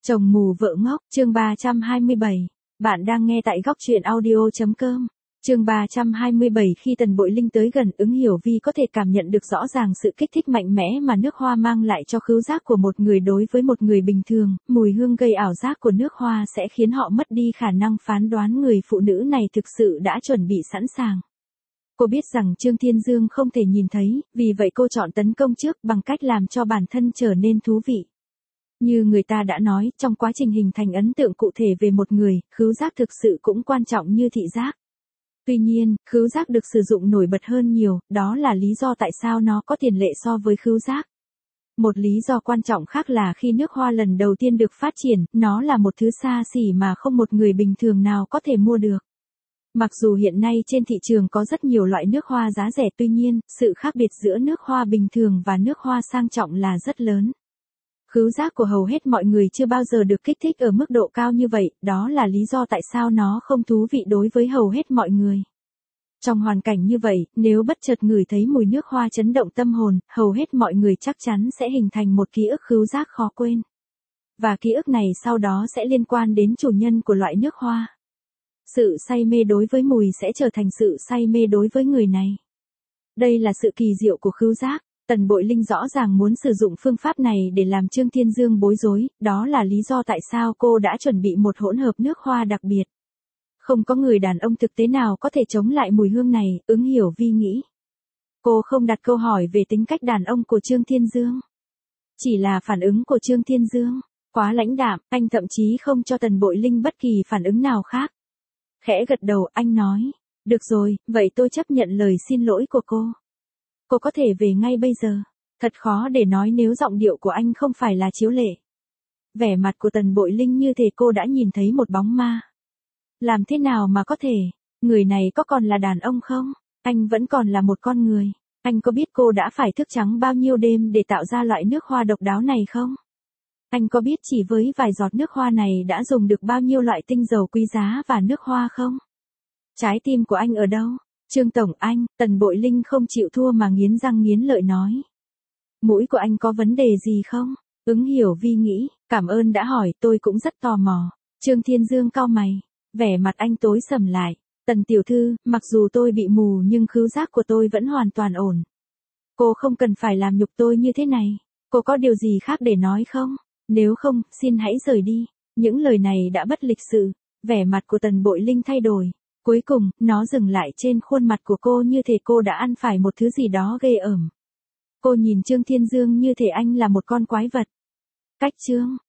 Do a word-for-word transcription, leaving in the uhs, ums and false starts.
Chồng mù vợ ngốc, chương ba trăm hai mươi bảy. Bạn đang nghe tại góc truyện audio.com. Chương ba trăm hai mươi bảy. Khi Tần Bội Linh tới gần, Ứng Hiểu Vi có thể cảm nhận được rõ ràng sự kích thích mạnh mẽ mà nước hoa mang lại cho khứu giác của một người. Đối với một người bình thường, mùi hương gây ảo giác của nước hoa sẽ khiến họ mất đi khả năng phán đoán người phụ nữ này thực sự đã chuẩn bị sẵn sàng. Cô biết rằng Trương Thiên Dương không thể nhìn thấy, vì vậy cô chọn tấn công trước bằng cách làm cho bản thân trở nên thú vị. Như người ta đã nói, trong quá trình hình thành ấn tượng cụ thể về một người, khứu giác thực sự cũng quan trọng như thị giác. Tuy nhiên, khứu giác được sử dụng nổi bật hơn nhiều, đó là lý do tại sao nó có tiền lệ so với khứu giác. Một lý do quan trọng khác là khi nước hoa lần đầu tiên được phát triển, nó là một thứ xa xỉ mà không một người bình thường nào có thể mua được. Mặc dù hiện nay trên thị trường có rất nhiều loại nước hoa giá rẻ, tuy nhiên, sự khác biệt giữa nước hoa bình thường và nước hoa sang trọng là rất lớn. Khứu giác của hầu hết mọi người chưa bao giờ được kích thích ở mức độ cao như vậy, đó là lý do tại sao nó không thú vị đối với hầu hết mọi người. Trong hoàn cảnh như vậy, nếu bất chợt ngửi thấy mùi nước hoa chấn động tâm hồn, hầu hết mọi người chắc chắn sẽ hình thành một ký ức khứu giác khó quên. Và ký ức này sau đó sẽ liên quan đến chủ nhân của loại nước hoa. Sự say mê đối với mùi sẽ trở thành sự say mê đối với người này. Đây là sự kỳ diệu của khứu giác. Tần Bội Linh rõ ràng muốn sử dụng phương pháp này để làm Trương Thiên Dương bối rối, đó là lý do tại sao cô đã chuẩn bị một hỗn hợp nước hoa đặc biệt. Không có người đàn ông thực tế nào có thể chống lại mùi hương này, Ứng Hiểu Vi nghĩ. Cô không đặt câu hỏi về tính cách đàn ông của Trương Thiên Dương. Chỉ là phản ứng của Trương Thiên Dương, quá lãnh đạm, anh thậm chí không cho Tần Bội Linh bất kỳ phản ứng nào khác. Khẽ gật đầu, anh nói, được rồi, vậy tôi chấp nhận lời xin lỗi của cô. Cô có thể về ngay bây giờ. Thật khó để nói nếu giọng điệu của anh không phải là chiếu lệ. Vẻ mặt của Tần Bội Linh như thể cô đã nhìn thấy một bóng ma. Làm thế nào mà có thể? Người này có còn là đàn ông không? Anh vẫn còn là một con người. Anh có biết cô đã phải thức trắng bao nhiêu đêm để tạo ra loại nước hoa độc đáo này không? Anh có biết chỉ với vài giọt nước hoa này đã dùng được bao nhiêu loại tinh dầu quý giá và nước hoa không? Trái tim của anh ở đâu? Trương Tổng anh, Tần Bội Linh không chịu thua mà nghiến răng nghiến lợi nói. Mũi của anh có vấn đề gì không? Ứng Hiểu Vi nghĩ, cảm ơn đã hỏi, tôi cũng rất tò mò. Trương Thiên Dương cau mày, vẻ mặt anh tối sầm lại. Tần tiểu thư, mặc dù tôi bị mù nhưng khứu giác của tôi vẫn hoàn toàn ổn. Cô không cần phải làm nhục tôi như thế này. Cô có điều gì khác để nói không? Nếu không, xin hãy rời đi. Những lời này đã bất lịch sự. Vẻ mặt của Tần Bội Linh thay đổi. Cuối cùng, nó dừng lại trên khuôn mặt của cô như thể cô đã ăn phải một thứ gì đó ghê ởm. Cô nhìn Trương Thiên Dương như thể anh là một con quái vật. Cách chương,